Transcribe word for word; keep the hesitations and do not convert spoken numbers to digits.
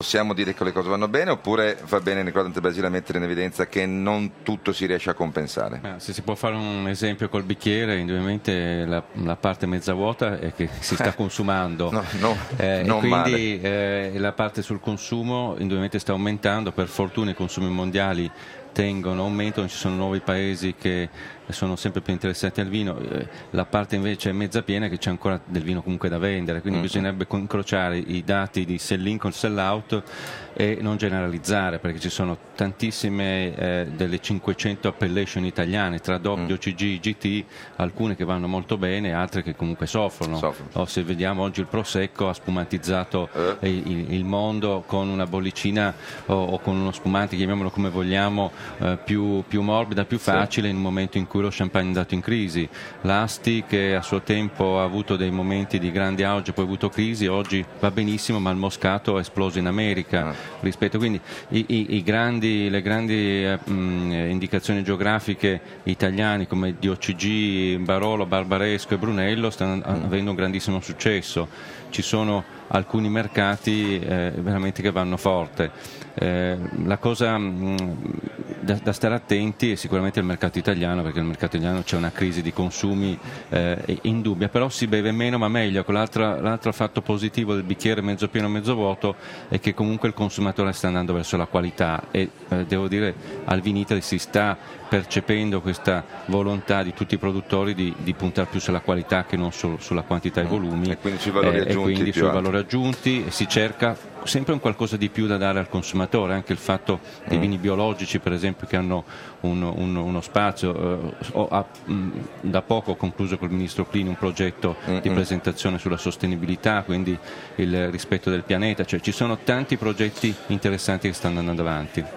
Possiamo dire che le cose vanno bene, oppure va bene Nicola Dante Basile a mettere in evidenza che non tutto si riesce a compensare? Ma se si può fare un esempio col bicchiere, indubbiamente la, la parte mezza vuota è che si sta consumando, no, no, eh, non e quindi male. eh, la parte sul consumo indubbiamente sta aumentando. Per fortuna i consumi mondiali tengono, aumentano, ci sono nuovi paesi che sono sempre più interessati al vino, la parte invece è mezza piena, che c'è ancora del vino comunque da vendere, quindi mm-hmm. bisognerebbe incrociare i dati di sell-in con sell-out e non generalizzare, perché ci sono tantissime eh, delle cinquecento appellation italiane tra D O P, mm. D O C G, G T, alcune che vanno molto bene, altre che comunque soffrono. soffrono. O se vediamo oggi il Prosecco ha spumantizzato eh. il, il mondo con una bollicina o, o con uno spumante, chiamiamolo come vogliamo, eh, più, più morbida, più facile, sì. in un momento in cui lo champagne è andato in crisi. L'Asti, che a suo tempo ha avuto dei momenti di grande auge, poi ha avuto crisi, oggi va benissimo, ma il Moscato è esploso in America. Ah. Rispetto, quindi i, i, i grandi, le grandi eh, mh, indicazioni geografiche italiane come D O C G, Barolo, Barbaresco e Brunello stanno mm. avendo un grandissimo successo. Ci sono alcuni mercati eh, veramente che vanno forte. Eh, la cosa mh, da, da stare attenti è sicuramente il mercato italiano, perché nel mercato italiano c'è una crisi di consumi eh, indubbia, però si beve meno ma meglio. L'altro, l'altro fatto positivo del bicchiere mezzo pieno mezzo vuoto è che comunque il consumatore sta andando verso la qualità e eh, devo dire al Vinitaly si sta percependo questa volontà di tutti i produttori di, di puntare più sulla qualità che non solo sulla quantità e volumi, e quindi sui valori eh, aggiunti, e quindi sui alti. valori aggiunti, e si cerca sempre un qualcosa di più da dare al consumatore. Anche il fatto dei vini biologici, per esempio, che hanno un, un, uno spazio, eh, ho, ha, mh, da poco ho concluso col ministro Clini un progetto mm-hmm. di presentazione sulla sostenibilità, quindi il rispetto del pianeta, cioè ci sono tanti progetti interessanti che stanno andando avanti.